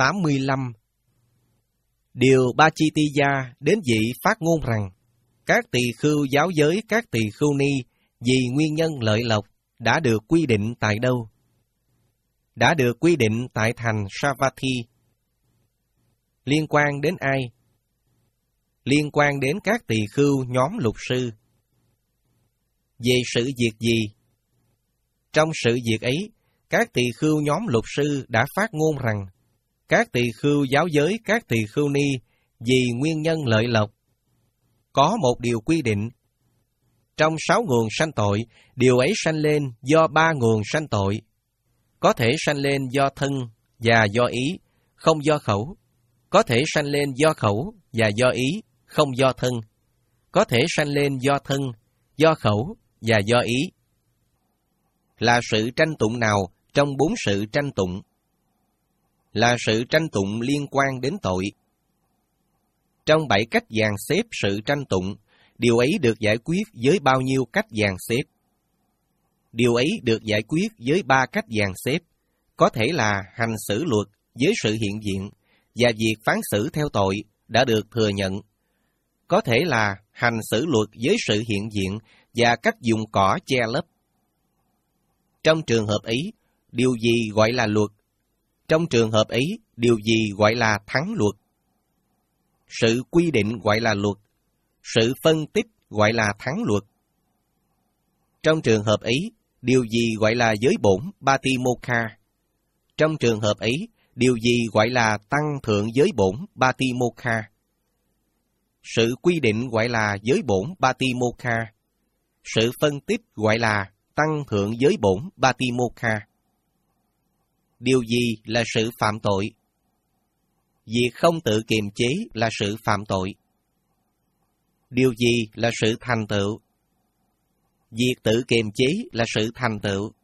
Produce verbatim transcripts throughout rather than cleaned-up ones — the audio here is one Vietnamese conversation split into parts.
tám mươi lăm. Điều Bachitiya đến vị phát ngôn rằng, các tỳ khưu giáo giới các tỳ khưu ni vì nguyên nhân lợi lộc đã được quy định tại đâu? Đã được quy định tại thành Savatthi. Liên quan đến ai? Liên quan đến các tỳ khưu nhóm lục sư. Về sự việc gì? Trong sự việc ấy, các tỳ khưu nhóm lục sư đã phát ngôn rằng, các tỳ khưu giáo giới các tỳ khưu ni vì nguyên nhân lợi lộc. Có một điều quy định. Trong sáu nguồn sanh tội, điều ấy sanh lên do ba nguồn sanh tội. Có thể sanh lên do thân và do ý, không do khẩu. Có thể sanh lên do khẩu và do ý, không do thân. Có thể sanh lên do thân, do khẩu và do ý. Là sự tranh tụng nào trong bốn sự tranh tụng? Là sự tranh tụng liên quan đến tội. Trong bảy cách dàn xếp sự tranh tụng, điều ấy được giải quyết với bao nhiêu cách dàn xếp? Điều ấy được giải quyết với ba cách dàn xếp, có thể là hành xử luật với sự hiện diện, và việc phán xử theo tội đã được thừa nhận. Có thể là hành xử luật với sự hiện diện và cách dùng cỏ che lấp. Trong trường hợp ấy, điều gì gọi là luật? Trong trường hợp ấy, điều gì gọi là thắng luật? Sự quy định gọi là luật, sự phân tích gọi là thắng luật. Trong trường hợp ấy, điều gì gọi là giới bổn Batimokha? Trong trường hợp ấy, điều gì gọi là tăng thượng giới bổn Batimokha? Sự quy định gọi là giới bổn Batimokha. Sự phân tích gọi là tăng thượng giới bổn Batimokha. Điều gì là sự phạm tội? Việc không tự kiềm chế là sự phạm tội. Điều gì là sự thành tựu? Việc tự kiềm chế là sự thành tựu.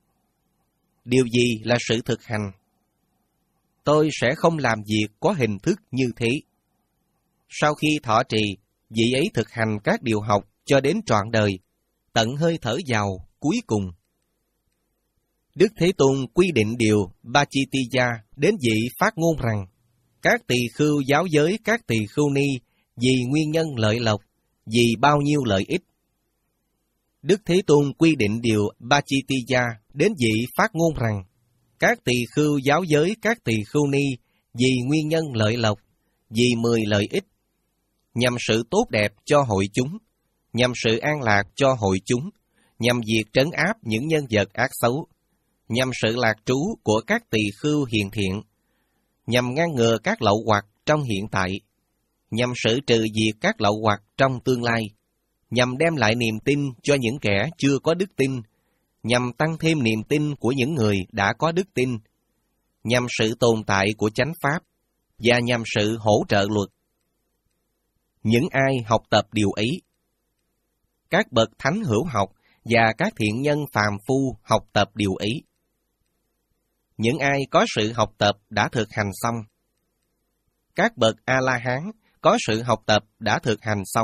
Điều gì là sự thực hành? Tôi sẽ không làm việc có hình thức như thế. Sau khi thọ trì, vị ấy thực hành các điều học cho đến trọn đời, tận hơi thở vào cuối cùng. Đức Thế Tôn quy định điều Bachitiya đến vị phát ngôn rằng, các tỳ khưu giáo giới các tỳ khưu ni vì nguyên nhân lợi lộc, vì bao nhiêu lợi ích. Đức Thế Tôn quy định điều Bachitiya đến vị phát ngôn rằng, các tỳ khưu giáo giới các tỳ khưu ni vì nguyên nhân lợi lộc, vì mười lợi ích, nhằm sự tốt đẹp cho hội chúng, nhằm sự an lạc cho hội chúng, nhằm việc trấn áp những nhân vật ác xấu, nhằm sự lạc trú của các tỳ khưu hiền thiện, nhằm ngăn ngừa các lậu hoặc trong hiện tại, nhằm xử trừ diệt các lậu hoặc trong tương lai, nhằm đem lại niềm tin cho những kẻ chưa có đức tin, nhằm tăng thêm niềm tin của những người đã có đức tin, nhằm sự tồn tại của chánh pháp, và nhằm sự hỗ trợ luật. Những ai học tập điều ấy? Các bậc thánh hữu học và các thiện nhân phàm phu học tập điều ấy. Những ai có sự học tập đã thực hành xong. Các bậc A-la-hán có sự học tập đã thực hành xong.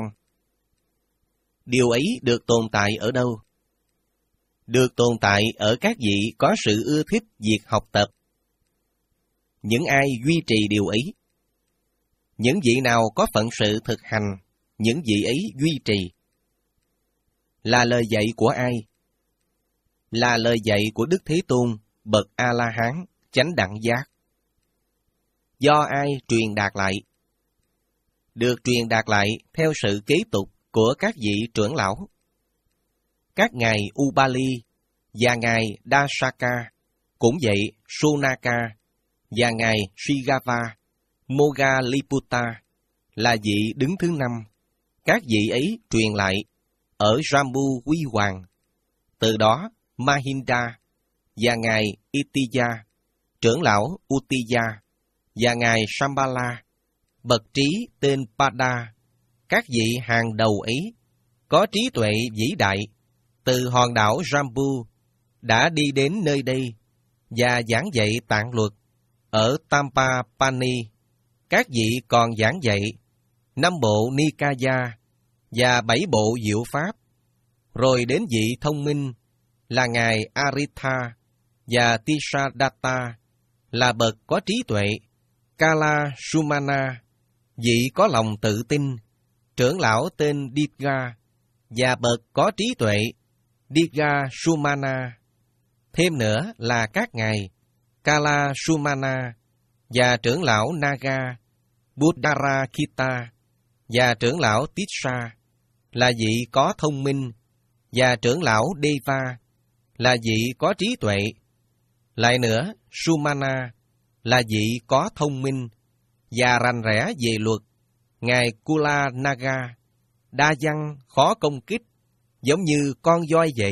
Điều ấy được tồn tại ở đâu? Được tồn tại ở các vị có sự ưa thích việc học tập. Những ai duy trì điều ấy? Những vị nào có phận sự thực hành, những vị ấy duy trì. Là lời dạy của ai? Là lời dạy của Đức Thế Tôn, bậc A-la-hán, chánh đẳng giác. Do ai truyền đạt lại? Được truyền đạt lại theo sự kế tục của các vị trưởng lão. Các ngài Ubali và ngài Dasaka, cũng vậy Sunaka và ngài Srigava, Moggalliputta là vị đứng thứ năm. Các vị ấy truyền lại ở Jambu Huy Hoàng. Từ đó Mahinda và ngài Itiya, trưởng lão Uttiya và ngài Shambhala, bậc trí tên Pada, các vị hàng đầu ấy có trí tuệ vĩ đại, từ hòn đảo Jambu đã đi đến nơi đây và giảng dạy tạng luật ở Tampapani. Các vị còn giảng dạy năm bộ Nikaya và bảy bộ diệu pháp, rồi đến vị thông minh là ngài Aritha và Tisadatta là bậc có trí tuệ Kala Sumana, vị có lòng tự tin, trưởng lão tên Dirga, và bậc có trí tuệ, Dirga Sumana. Thêm nữa là các ngài Kala Sumana và trưởng lão Naga, Buddharakita và trưởng lão Tissa là vị có thông minh, và trưởng lão Deva là vị có trí tuệ. Lại nữa, Sumana là vị có thông minh và rành rẽ về luật. Ngài Kula Naga, đa văn, khó công kích, giống như con voi vậy,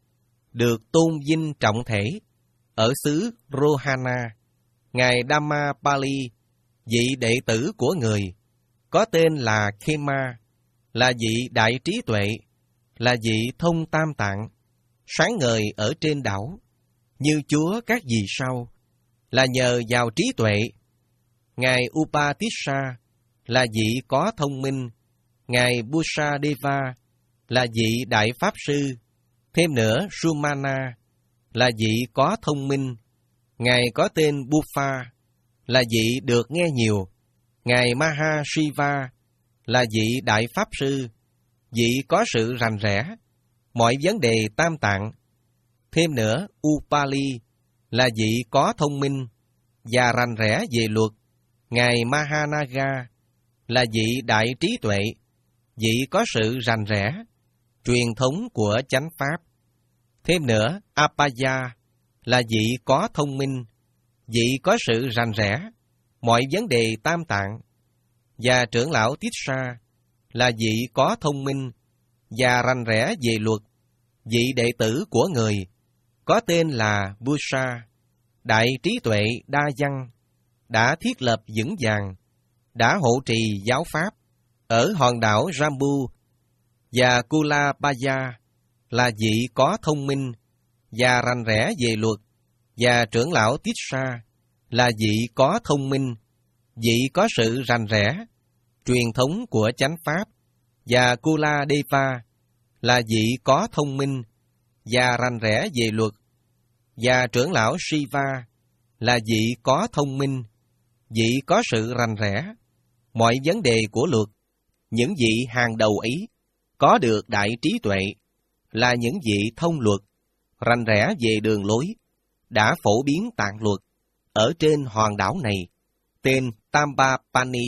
được tôn vinh trọng thể ở xứ Rohana. Ngài Dhammapali, vị đệ tử của người, có tên là Khema, là vị đại trí tuệ, là vị thông tam tạng, sáng ngời ở trên đảo, như chúa các vì sao, là nhờ vào trí tuệ. Ngài Upatissa là vị có thông minh, ngài Busadeva là vị đại pháp sư. Thêm nữa, Sumana là vị có thông minh, ngài có tên Buffa là vị được nghe nhiều. Ngài Mahashiva là vị đại pháp sư, vị có sự rành rẽ mọi vấn đề tam tạng. Thêm nữa, Upali là vị có thông minh và rành rẽ về luật. Ngài Mahanaga là vị đại trí tuệ, vị có sự rành rẽ truyền thống của chánh pháp. Thêm nữa, Apaya là vị có thông minh, vị có sự rành rẽ mọi vấn đề tam tạng. Và trưởng lão Tissa là vị có thông minh và rành rẽ về luật, vị đệ tử của người, có tên là Busa, đại trí tuệ đa văn, đã thiết lập vững vàng, đã hộ trì giáo pháp ở hòn đảo Jambu. Và Kulabaya là vị có thông minh và rành rẽ về luật, và trưởng lão Tissa là vị có thông minh, vị có sự rành rẽ truyền thống của chánh pháp. Và Kuladeva là vị có thông minh và rành rẽ về luật, và trưởng lão Shiva là vị có thông minh, vị có sự rành rẽ mọi vấn đề của luật. Những vị hàng đầu ấy có được đại trí tuệ, là những vị thông luật, rành rẽ về đường lối, đã phổ biến tạng luật ở trên hòn đảo này, tên Tambapani.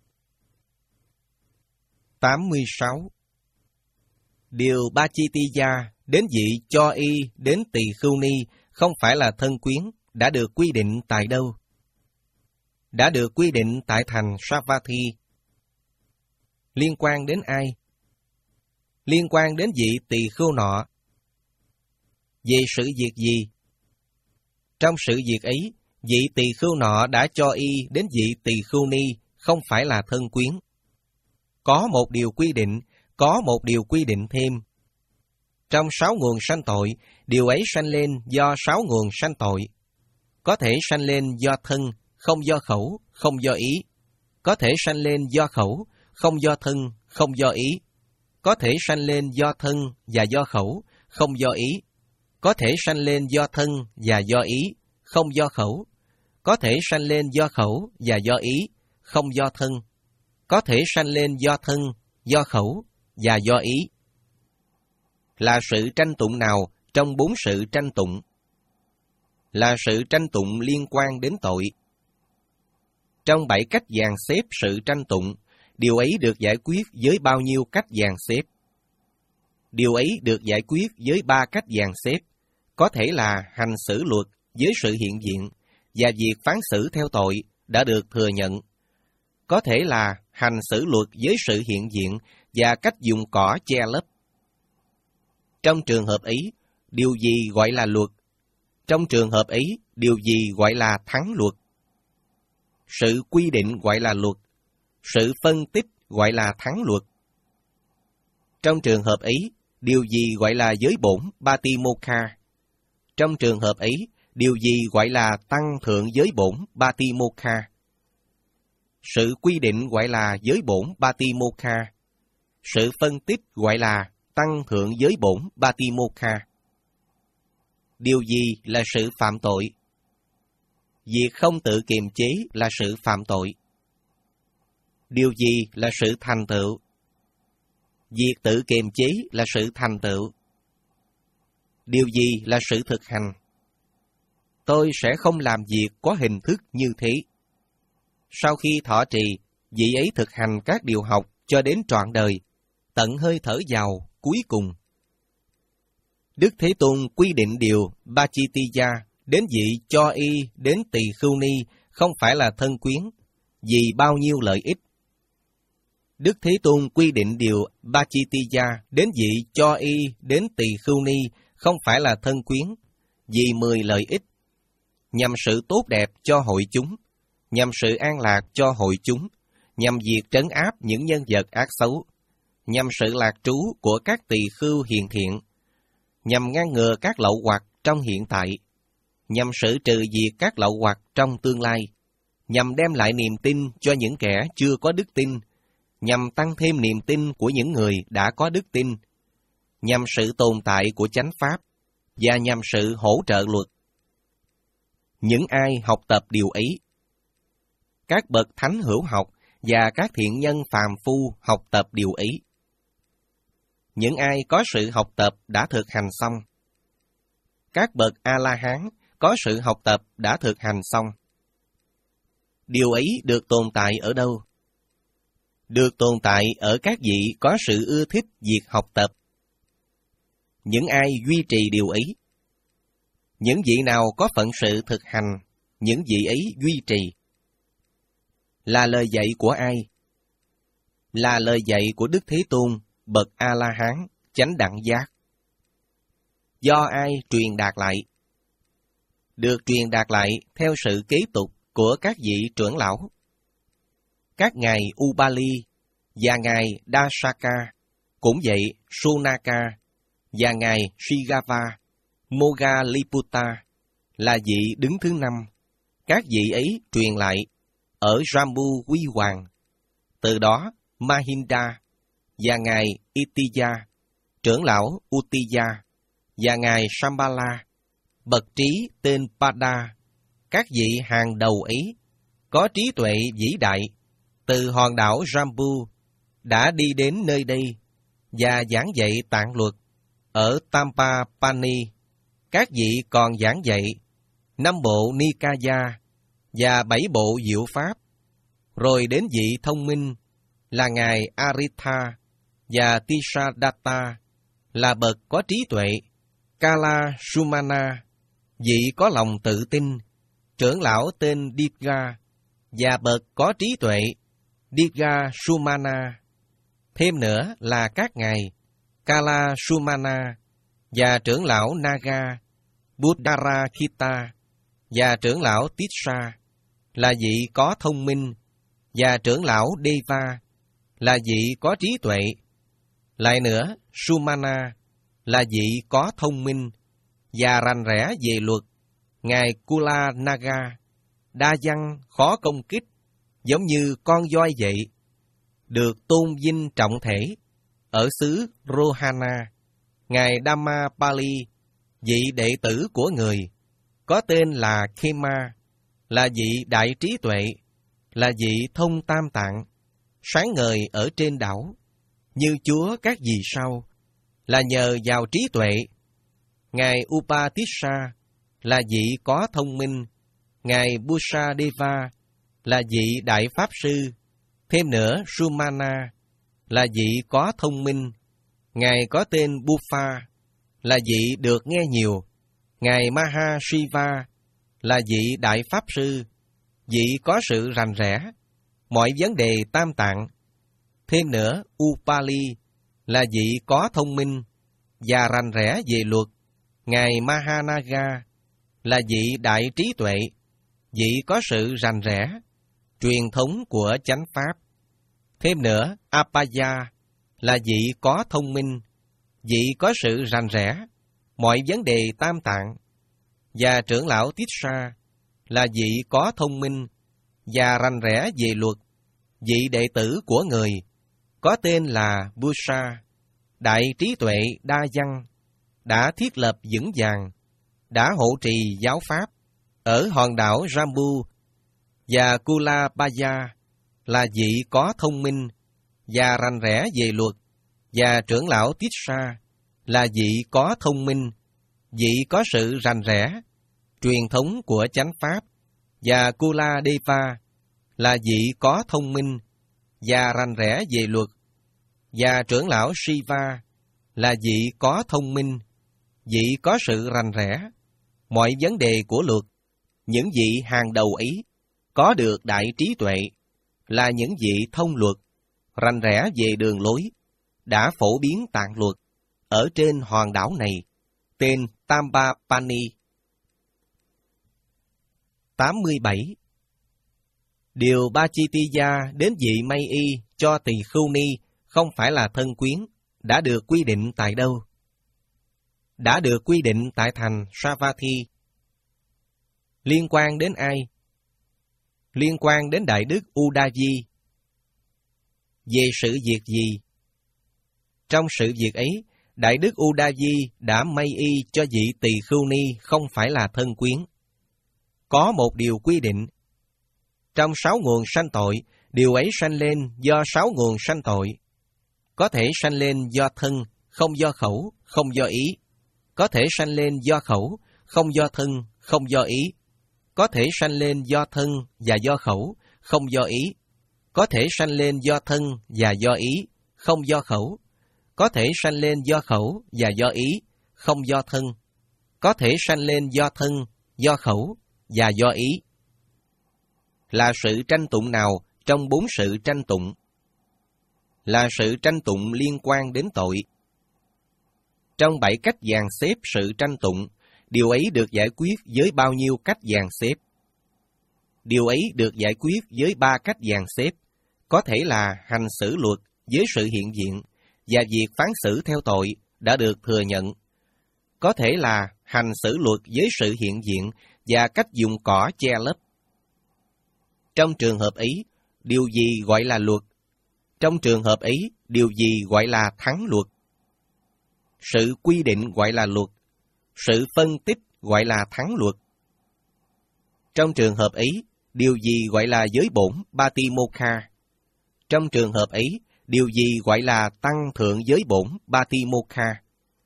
tám mươi sáu. Điều Bachitiya đến vị Cho Y đến Tỳ Khưu Ni không phải là thân quyến, đã được quy định tại đâu? Đã được quy định tại thành Savatthi. Liên quan đến ai? Liên quan đến vị tỳ khưu nọ. Về sự việc gì? Trong sự việc ấy, vị tỳ khưu nọ đã cho y đến vị tỳ khưu ni không phải là thân quyến. Có một điều quy định, có một điều quy định thêm. Trong sáu nguồn sanh tội, điều ấy sanh lên do sáu nguồn sanh tội. Có thể sanh lên do thân, không do khẩu, không do ý. Có thể sanh lên do khẩu, không do thân, không do ý. Có thể sanh lên do thân và do khẩu, không do ý. Có thể sanh lên do thân và do ý, không do khẩu. Có thể sanh lên do khẩu và do ý, không do thân. Có thể sanh lên do thân, do khẩu và do ý. Là sự tranh tụng nào trong bốn sự tranh tụng? Là sự tranh tụng liên quan đến tội. Trong bảy cách dàn xếp sự tranh tụng, điều ấy được giải quyết với bao nhiêu cách dàn xếp? Điều ấy được giải quyết với ba cách dàn xếp, có thể là hành xử luật với sự hiện diện, và việc phán xử theo tội đã được thừa nhận. Có thể là hành xử luật với sự hiện diện và cách dùng cỏ che lấp. Trong trường hợp ấy, điều gì gọi là luật? Trong trường hợp ấy, điều gì gọi là thắng luật? Sự quy định gọi là luật, sự phân tích gọi là thắng luật. Trong trường hợp ấy, điều gì gọi là giới bổn Batimokha? Trong trường hợp ấy, điều gì gọi là tăng thượng giới bổn Batimokha? Sự quy định gọi là giới bổn Batimokha. Sự phân tích gọi là tăng thượng giới bổn Batimokha. Điều gì là sự phạm tội? Việc không tự kiềm chế là sự phạm tội. Điều gì là sự thành tựu? Việc tự kiềm chế là sự thành tựu. Điều gì là sự thực hành? Tôi sẽ không làm việc có hình thức như thế. Sau khi thọ trì, vị ấy thực hành các điều học cho đến trọn đời, tận hơi thở vào cuối cùng. Đức Thế Tôn quy định điều Bachitiya đến vị cho y đến tỳ khưu ni không phải là thân quyến, vì bao nhiêu lợi ích. Đức Thế Tôn quy định điều Bachitiya đến vị cho y đến tỳ khưu ni không phải là thân quyến, vì mười lợi ích, nhằm sự tốt đẹp cho hội chúng, nhằm sự an lạc cho hội chúng, nhằm việc trấn áp những nhân vật ác xấu, nhằm sự lạc trú của các tỳ khưu hiền thiện, nhằm ngăn ngừa các lậu hoặc trong hiện tại, nhằm xử trừ diệt các lậu hoặc trong tương lai, nhằm đem lại niềm tin cho những kẻ chưa có đức tin, nhằm tăng thêm niềm tin của những người đã có đức tin, nhằm sự tồn tại của chánh pháp, và nhằm sự hỗ trợ luật. Những ai học tập điều ấy, các bậc thánh hữu học và các thiện nhân phàm phu học tập điều ấy. Những ai có sự học tập đã thực hành xong. Các bậc A-la-hán có sự học tập đã thực hành xong. Điều ấy được tồn tại ở đâu? Được tồn tại ở các vị có sự ưa thích việc học tập. Những ai duy trì điều ấy? Những vị nào có phận sự thực hành, những vị ấy duy trì. Là lời dạy của ai? Là lời dạy của Đức Thế Tôn, bậc A-la-hán, chánh đẳng giác. Do ai truyền đạt lại? Được truyền đạt lại theo sự kế tục của các vị trưởng lão. Các ngài Ubali và ngài Dasaka, cũng vậy Sunaka và ngài Shigava, Moggalliputta là vị đứng thứ năm. Các vị ấy truyền lại ở Jambu Huy Hoàng. Từ đó Mahinda và ngài Itiya, trưởng lão Uttiya và ngài Shambhala, bậc trí tên Pada, các vị hàng đầu ấy có trí tuệ vĩ đại, từ hòn đảo Jambu đã đi đến nơi đây và giảng dạy tạng luật ở Tampapani. Các vị còn giảng dạy năm bộ Nikaya và bảy bộ diệu pháp. Rồi đến vị thông minh là ngài Aritha và Tisadatta là bậc có trí tuệ, Kala Sumana, vị có lòng tự tin, trưởng lão tên Digha và bậc có trí tuệ, Digha Sumana. Thêm nữa là các ngài Kala Sumana và trưởng lão Naga, Buddharakita và trưởng lão Tissa là vị có thông minh, và trưởng lão Deva là vị có trí tuệ. Lại nữa, Sumana là vị có thông minh và rành rẽ về luật, ngài Kula Naga, đa văn khó công kích, giống như con voi vậy, được tôn vinh trọng thể ở xứ Rohana. Ngài Dhammapali, vị đệ tử của người, có tên là Khema, là vị đại trí tuệ, là vị thông tam tạng, sáng ngời ở trên đảo, như Chúa các vì sao, là nhờ vào trí tuệ. Ngài Upatissa là vị có thông minh, ngài Busadeva là vị đại pháp sư. Thêm nữa, Sumana là vị có thông minh, ngài có tên Bufa là vị được nghe nhiều. Ngài Mahashiva là vị đại pháp sư, vị có sự rành rẽ mọi vấn đề tam tạng. Thêm nữa, Upali là vị có thông minh và rành rẽ về luật. Ngài Mahanaga là vị đại trí tuệ, vị có sự rành rẽ truyền thống của chánh pháp. Thêm nữa, Apaya là vị có thông minh, vị có sự rành rẽ mọi vấn đề tam tạng. Và trưởng lão Tissa là vị có thông minh và rành rẽ về luật, vị đệ tử của người, có tên là Busa, đại trí tuệ đa văn, đã thiết lập vững vàng, đã hộ trì giáo pháp ở hòn đảo Jambu và Kulabaya là vị có thông minh và rành rẽ về luật, và trưởng lão Tissa là vị có thông minh, vị có sự rành rẽ, truyền thống của chánh pháp, và Kuladeva là vị có thông minh và rành rẽ về luật, và trưởng lão Shiva là vị có thông minh, vị có sự rành rẽ, mọi vấn đề của luật. Những vị hàng đầu ấy có được đại trí tuệ, là những vị thông luật, rành rẽ về đường lối, đã phổ biến tạng luật ở trên hòn đảo này, tên Tambapani. tám mươi bảy. Điều Bachitiya đến vị May Y cho tỳ khưu ni không phải là thân quyến, đã được quy định tại đâu? Đã được quy định tại thành Savatthi. Liên quan đến ai? Liên quan đến Đại Đức Udayi. Về sự việc gì? Trong sự việc ấy, Đại Đức Udayi đã may y cho vị tỳ khưu ni không phải là thân quyến. Có một điều quy định. Trong sáu nguồn sanh tội, điều ấy sanh lên do sáu nguồn sanh tội. Có thể sanh lên do thân, không do khẩu, không do ý. Có thể sanh lên do khẩu, không do thân, không do ý. Có thể sanh lên do thân và do khẩu, không do ý. Có thể sanh lên do thân và do ý, không do khẩu. Có thể sanh lên do khẩu và do ý, không do thân. Có thể sanh lên do thân, do khẩu và do ý. Là sự tranh tụng nào trong bốn sự tranh tụng? Là sự tranh tụng liên quan đến tội. Trong bảy cách dàn xếp sự tranh tụng, điều ấy được giải quyết với bao nhiêu cách dàn xếp? Điều ấy được giải quyết với ba cách dàn xếp, có thể là hành xử luật với sự hiện diện, và việc phán xử theo tội đã được thừa nhận. Có thể là hành xử luật với sự hiện diện và cách dùng cỏ che lấp. Trong trường hợp ấy, điều gì gọi là luật? Trong trường hợp ấy, điều gì gọi là thắng luật? Sự quy định gọi là luật, sự phân tích gọi là thắng luật. Trong trường hợp ấy, điều gì gọi là giới bổn Batimokha? Trong trường hợp ấy, điều gì gọi là tăng thượng giới bổn Batimokha?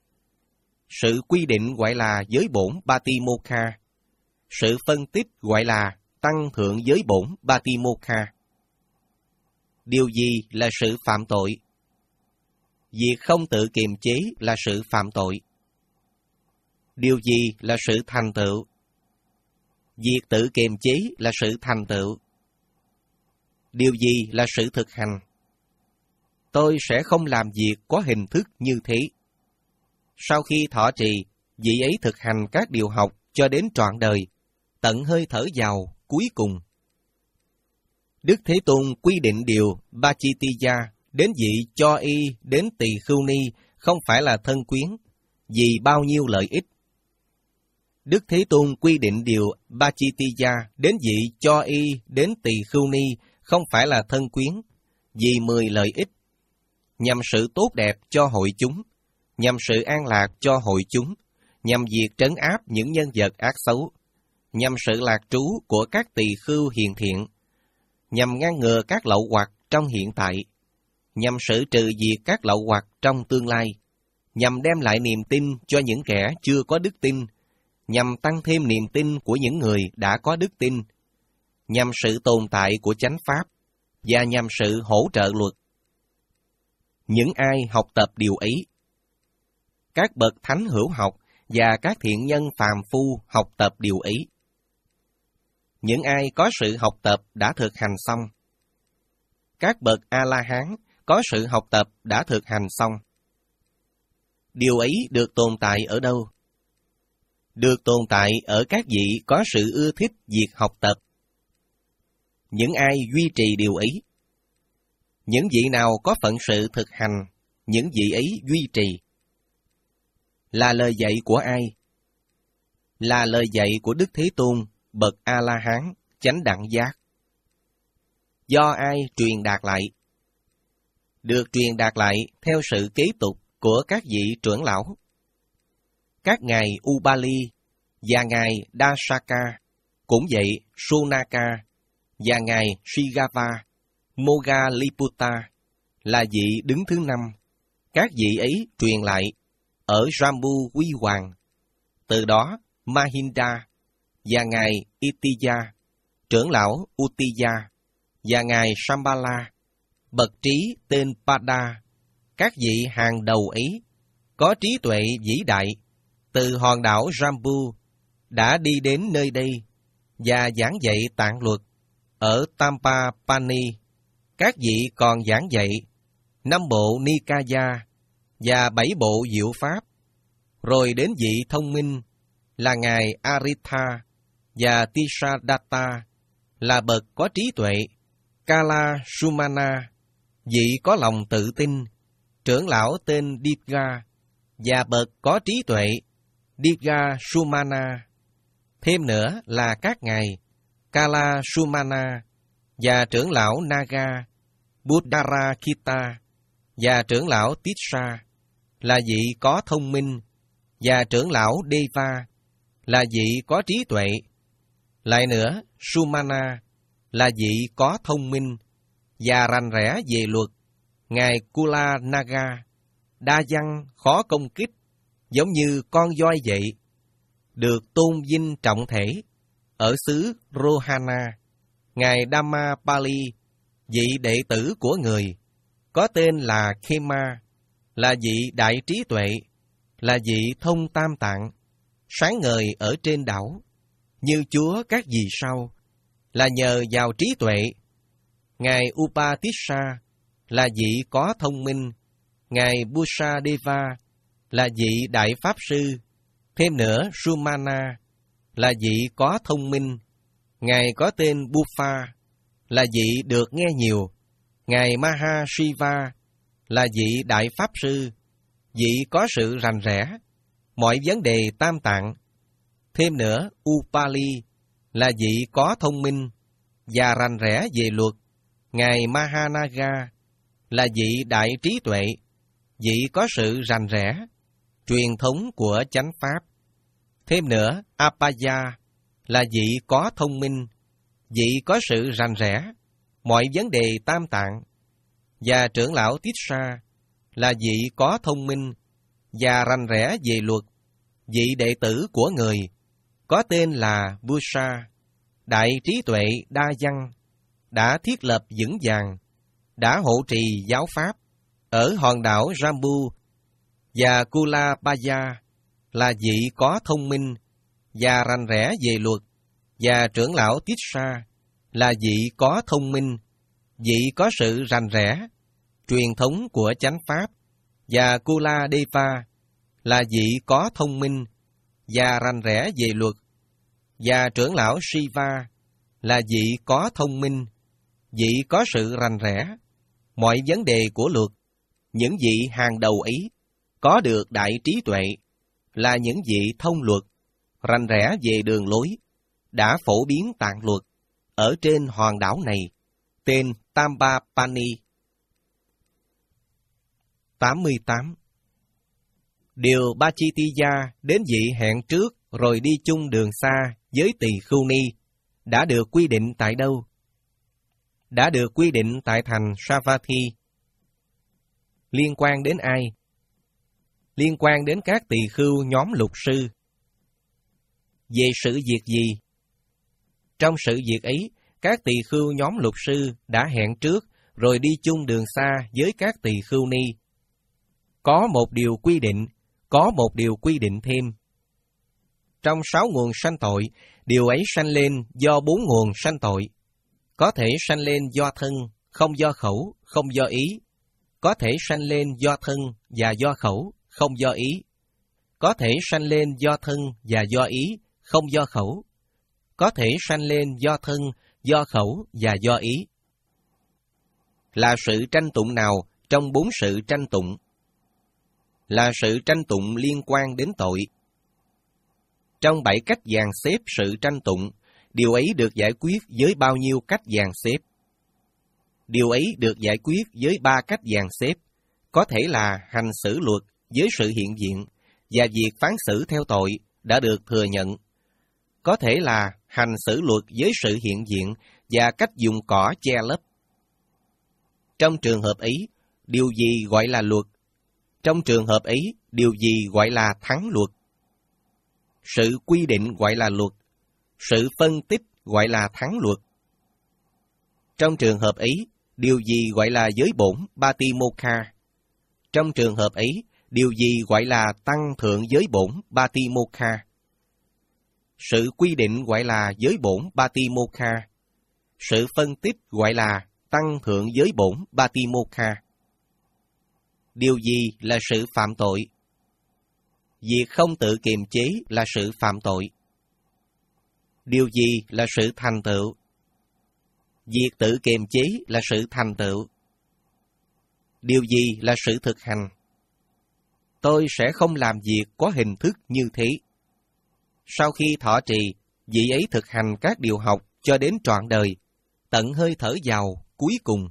Sự quy định gọi là giới bổn Batimokha. Sự phân tích gọi là tăng thượng giới bổn Batimokha. Điều gì là sự phạm tội? Việc không tự kiềm chế là sự phạm tội. Điều gì là sự thành tựu? Việc tự kiềm chế là sự thành tựu. Điều gì là sự thực hành? Tôi sẽ không làm việc có hình thức như thế. Sau khi thọ trì, vị ấy thực hành các điều học cho đến trọn đời, tận hơi thở vào cuối cùng. Đức Thế Tôn quy định điều Bachitiya đến vị cho y đến tỳ khưu ni không phải là thân quyến, vì bao nhiêu lợi ích. Đức Thế Tôn quy định điều Bachitiya đến vị cho y đến tỳ khưu ni không phải là thân quyến, vì mười lợi ích, nhằm sự tốt đẹp cho hội chúng, nhằm sự an lạc cho hội chúng, nhằm việc trấn áp những nhân vật ác xấu, nhằm sự lạc trú của các tỳ khưu hiền thiện, nhằm ngăn ngừa các lậu hoặc trong hiện tại, nhằm xử trừ diệt các lậu hoặc trong tương lai, nhằm đem lại niềm tin cho những kẻ chưa có đức tin, nhằm tăng thêm niềm tin của những người đã có đức tin, nhằm sự tồn tại của chánh pháp, và nhằm sự hỗ trợ luật. Những ai học tập điều ấy, các bậc thánh hữu học và các thiện nhân phàm phu học tập điều ấy. Những ai có sự học tập đã thực hành xong. Các bậc A-la-hán có sự học tập đã thực hành xong. Điều ấy được tồn tại ở đâu? Được tồn tại ở các vị có sự ưa thích việc học tập. Những ai duy trì điều ấy? Những vị nào có phận sự thực hành, những vị ấy duy trì. Là lời dạy của ai? Là lời dạy của Đức Thế Tôn, bậc A-la-hán, chánh đẳng giác. Do ai truyền đạt lại? Được truyền đạt lại theo sự kế tục của các vị trưởng lão. Các ngài Ubali và ngài Dasaka Cũng vậy, Sonaka và ngài Shigava, Moggalliputta là vị đứng thứ năm. Các vị ấy truyền lại ở Jambu Huy Hoàng. Từ đó, Mahinda và ngài Itiya, trưởng lão Uttiya và ngài Shambhala, bậc trí tên Pada, các vị hàng đầu ấy có trí tuệ vĩ đại từ hòn đảo Jambu đã đi đến nơi đây và giảng dạy tạng luật ở Tampapani. Các vị còn giảng dạy năm bộ Nikaya và bảy bộ diệu pháp. Rồi đến vị thông minh là ngài Aritha và Tisadatta là bậc có trí tuệ, Kala Sumana, vị có lòng tự tin, trưởng lão tên Divga và bậc có trí tuệ, Divga Sumana. Thêm nữa là các ngài Kala Sumana và trưởng lão Naga, Buddharakita và trưởng lão Tissa là vị có thông minh, và trưởng lão Deva là vị có trí tuệ. Lại nữa, Sumana là vị có thông minh và rành rẽ về luật, ngài Kula Naga, đa văn khó công kích, giống như con voi vậy, được tôn vinh trọng thể ở xứ Rohana. Ngài Dhammapali, vị đệ tử của người, có tên là Khema, là vị đại trí tuệ, là vị thông tam tạng, sáng ngời ở trên đảo, như Chúa các vì sao, là nhờ vào trí tuệ. Ngài Upatissa là vị có thông minh, ngài Busadeva là vị đại pháp sư. Thêm nữa, Sumana là vị có thông minh, ngài có tên Buffa là vị được nghe nhiều. Ngài Mahashiva là vị đại pháp sư, vị có sự rành rẽ mọi vấn đề tam tạng. Thêm nữa, Upali là vị có thông minh và rành rẽ về luật. Ngài Mahanaga là vị đại trí tuệ, vị có sự rành rẽ truyền thống của chánh pháp. Thêm nữa, Apaya là vị có thông minh, vị có sự rành rẽ mọi vấn đề tam tạng. Và trưởng lão Tissa là vị có thông minh và rành rẽ về luật, vị đệ tử của người, có tên là Busa, đại trí tuệ đa văn, đã thiết lập vững vàng, đã hộ trì giáo pháp ở hòn đảo Jambu. Và Kulapaya là vị có thông minh và rành rẽ về luật, và trưởng lão Tissa là vị có thông minh, vị có sự rành rẽ truyền thống của chánh pháp. Và Kuladeva là vị có thông minh và rành rẽ về luật, và trưởng lão Shiva là vị có thông minh, vị có sự rành rẽ mọi vấn đề của luật. Những vị hàng đầu ấy có được đại trí tuệ, là những vị thông luật, rành rẽ về đường lối, đã phổ biến tạng luật ở trên hòn đảo này, tên Tampapani. tám mươi tám. Điều Bachitiya đến vị hẹn trước rồi đi chung đường xa với tỳ khưu ni đã được quy định tại đâu? Đã được quy định tại thành Savatthi. Liên quan đến ai? Liên quan đến các tỳ khưu nhóm lục sư. Về sự việc gì? Trong sự việc ấy, các tỳ khưu nhóm lục sư đã hẹn trước rồi đi chung đường xa với các tỳ khưu ni. Có một điều quy định, có một điều quy định thêm. Trong sáu nguồn sanh tội, điều ấy sanh lên do bốn nguồn sanh tội. Có thể sanh lên do thân, không do khẩu, không do ý. Có thể sanh lên do thân và do khẩu, không do ý. Có thể sanh lên do thân và do ý, không do khẩu. Có thể sanh lên do thân, do khẩu và do ý. Là sự tranh tụng nào trong bốn sự tranh tụng? Là sự tranh tụng liên quan đến tội. Trong bảy cách dàn xếp sự tranh tụng, điều ấy được giải quyết với bao nhiêu cách dàn xếp? Điều ấy được giải quyết với ba cách dàn xếp, có thể là hành xử luật với sự hiện diện và việc phán xử theo tội đã được thừa nhận. Có thể là hành xử luật với sự hiện diện và cách dùng cỏ che lấp. Trong trường hợp ấy, điều gì gọi là luật? Trong trường hợp ấy, điều gì gọi là thắng luật? Sự quy định gọi là luật, sự phân tích gọi là thắng luật. Trong trường hợp ấy, điều gì gọi là giới bổn Patimokkha? Trong trường hợp ấy, điều gì gọi là tăng thượng giới bổn Patimokkha? Sự quy định gọi là giới bổn Patimokkha. Sự phân tích gọi là tăng thượng giới bổn Patimokkha. Điều gì là sự phạm tội? Việc không tự kiềm chế là sự phạm tội. Điều gì là sự thành tựu? Việc tự kiềm chế là sự thành tựu. Điều gì là sự thực hành? Tôi sẽ không làm việc có hình thức như thế. Sau khi thọ trì, vị ấy thực hành các điều học cho đến trọn đời, tận hơi thở vào cuối cùng.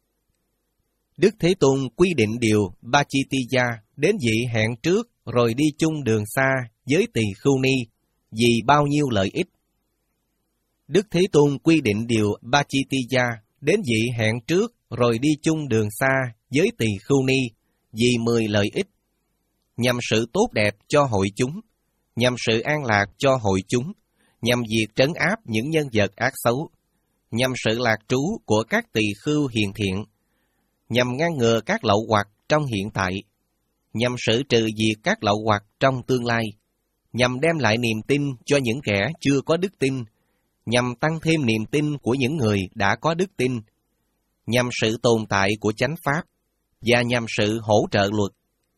Đức Thế Tôn quy định điều Pachitiya đến vị hẹn trước rồi đi chung đường xa với tỳ khưu ni vì bao nhiêu lợi ích. Đức Thế Tôn quy định điều Pachitiya đến vị hẹn trước rồi đi chung đường xa với tỳ khưu ni vì mười lợi ích, nhằm sự tốt đẹp cho hội chúng, nhằm sự an lạc cho hội chúng, nhằm việc trấn áp những nhân vật ác xấu, nhằm sự lạc trú của các tỳ khưu hiền thiện, nhằm ngăn ngừa các lậu hoặc trong hiện tại, nhằm xử trừ diệt các lậu hoặc trong tương lai, nhằm đem lại niềm tin cho những kẻ chưa có đức tin, nhằm tăng thêm niềm tin của những người đã có đức tin, nhằm sự tồn tại của chánh pháp, và nhằm sự hỗ trợ luật.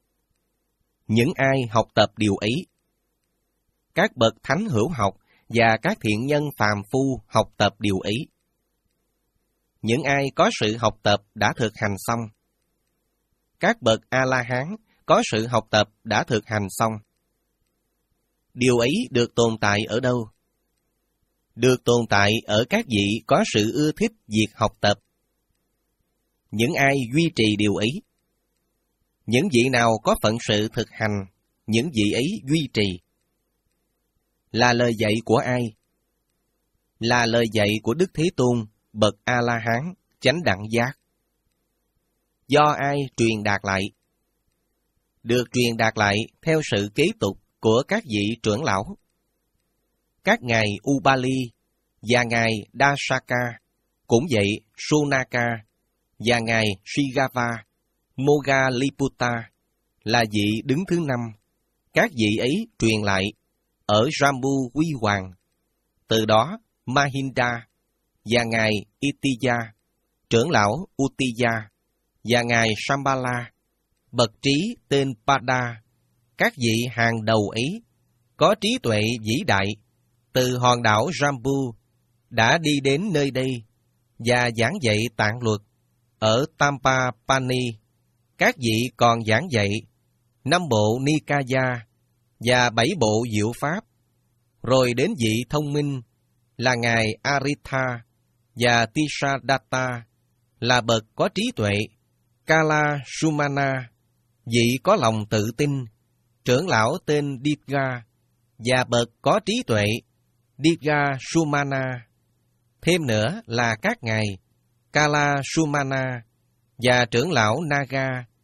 Những ai học tập điều ấy, các bậc thánh hữu học và các thiện nhân phàm phu học tập điều ấy. Những ai có sự học tập đã thực hành xong. Các bậc A-la-hán có sự học tập đã thực hành xong. Điều ấy được tồn tại ở đâu? Được tồn tại ở các vị có sự ưa thích việc học tập. Những ai duy trì điều ấy? Những vị nào có phận sự thực hành, những vị ấy duy trì. Là lời dạy của ai? Là lời dạy của Đức Thế Tôn, bậc A-la-hán, chánh đẳng giác. Do ai truyền đạt lại? Được truyền đạt lại theo sự kế tục của các vị trưởng lão. Các ngài Ubali và ngài Dasaka, cũng vậy Sunaka và ngài Shigava, Moggalliputta là vị đứng thứ năm. Các vị ấy truyền lại ở Jambu Huy Hoàng. Từ đó Mahinda và ngài Itiya, trưởng lão Uttiya, và ngài Shambhala, bậc trí tên Pada, các vị hàng đầu ấy, có trí tuệ vĩ đại, từ hòn đảo Jambu, đã đi đến nơi đây, và giảng dạy tạng luật, ở Tampapani. Các vị còn giảng dạy năm bộ Nikaya, và bảy bộ diệu pháp, rồi đến vị thông minh, là ngài Aritha, và Tisadatta, là bậc có trí tuệ, Kala Sumana, vị có lòng tự tin, trưởng lão tên Digha, và bậc có trí tuệ, Digha Sumana. Thêm nữa là các ngài Kala Sumana, và trưởng lão Naga,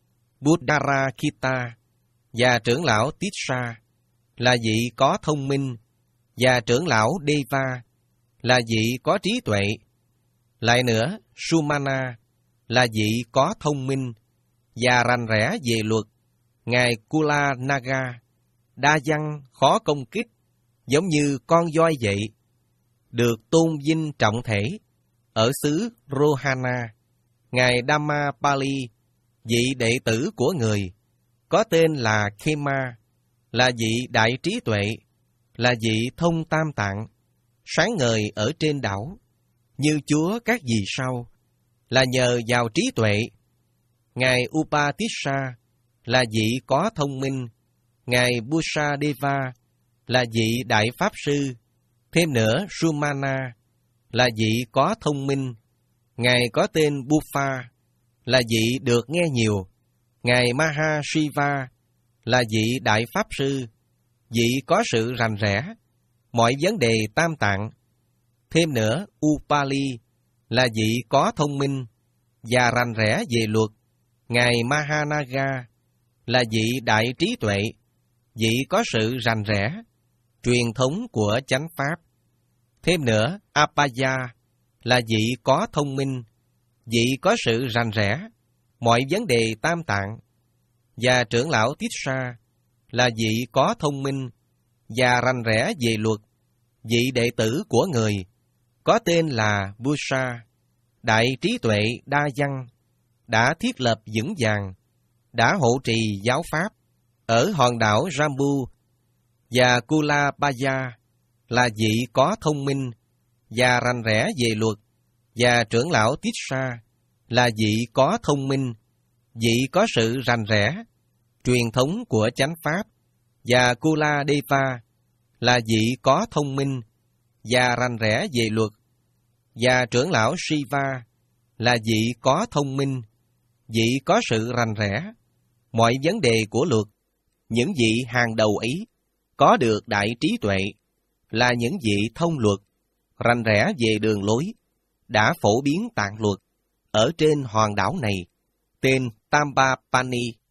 Buddharakita, và trưởng lão Tissa, là vị có thông minh, và trưởng lão Deva, là vị có trí tuệ. Lại nữa, Sumana, là vị có thông minh, và rành rẽ về luật, ngài Kula Naga, đa văn khó công kích, giống như con voi vậy, được tôn vinh trọng thể, ở xứ Rohana, ngài Dhammapali, vị đệ tử của người, có tên là Khema, là vị đại trí tuệ, là vị thông tam tạng, sáng ngời ở trên đảo, như Chúa các vì sao, là nhờ vào trí tuệ. Ngài Upatissa, là vị có thông minh, ngài Busadeva, là vị đại pháp sư. Thêm nữa, Sumana, là vị có thông minh, ngài có tên Buffa, là vị được nghe nhiều. Ngài Mahashiva, là vị đại pháp sư, vị có sự rành rẽ, mọi vấn đề tam tạng, Thêm nữa, Upali là vị có thông minh và rành rẽ về luật. Ngài Mahanaga là vị đại trí tuệ, vị có sự rành rẽ, truyền thống của chánh pháp. Thêm nữa, Apaya là vị có thông minh, vị có sự rành rẽ, mọi vấn đề tam tạng. Và trưởng lão Tissa là vị có thông minh và rành rẽ về luật, vị đệ tử của người, có tên là Busa, đại trí tuệ đa văn, đã thiết lập vững vàng, đã hộ trì giáo pháp ở hòn đảo Jambu. Và Kulabaya là vị có thông minh và rành rẽ về luật, và trưởng lão Tissa là vị có thông minh, vị có sự rành rẽ, truyền thống của chánh pháp. Và Kuladeva là vị có thông minh và rành rẽ về luật, và trưởng lão Shiva là vị có thông minh, vị có sự rành rẽ, mọi vấn đề của luật. Những vị hàng đầu ấy có được đại trí tuệ, là những vị thông luật, rành rẽ về đường lối, đã phổ biến tạng luật ở trên hòn đảo này, tên Tambapani.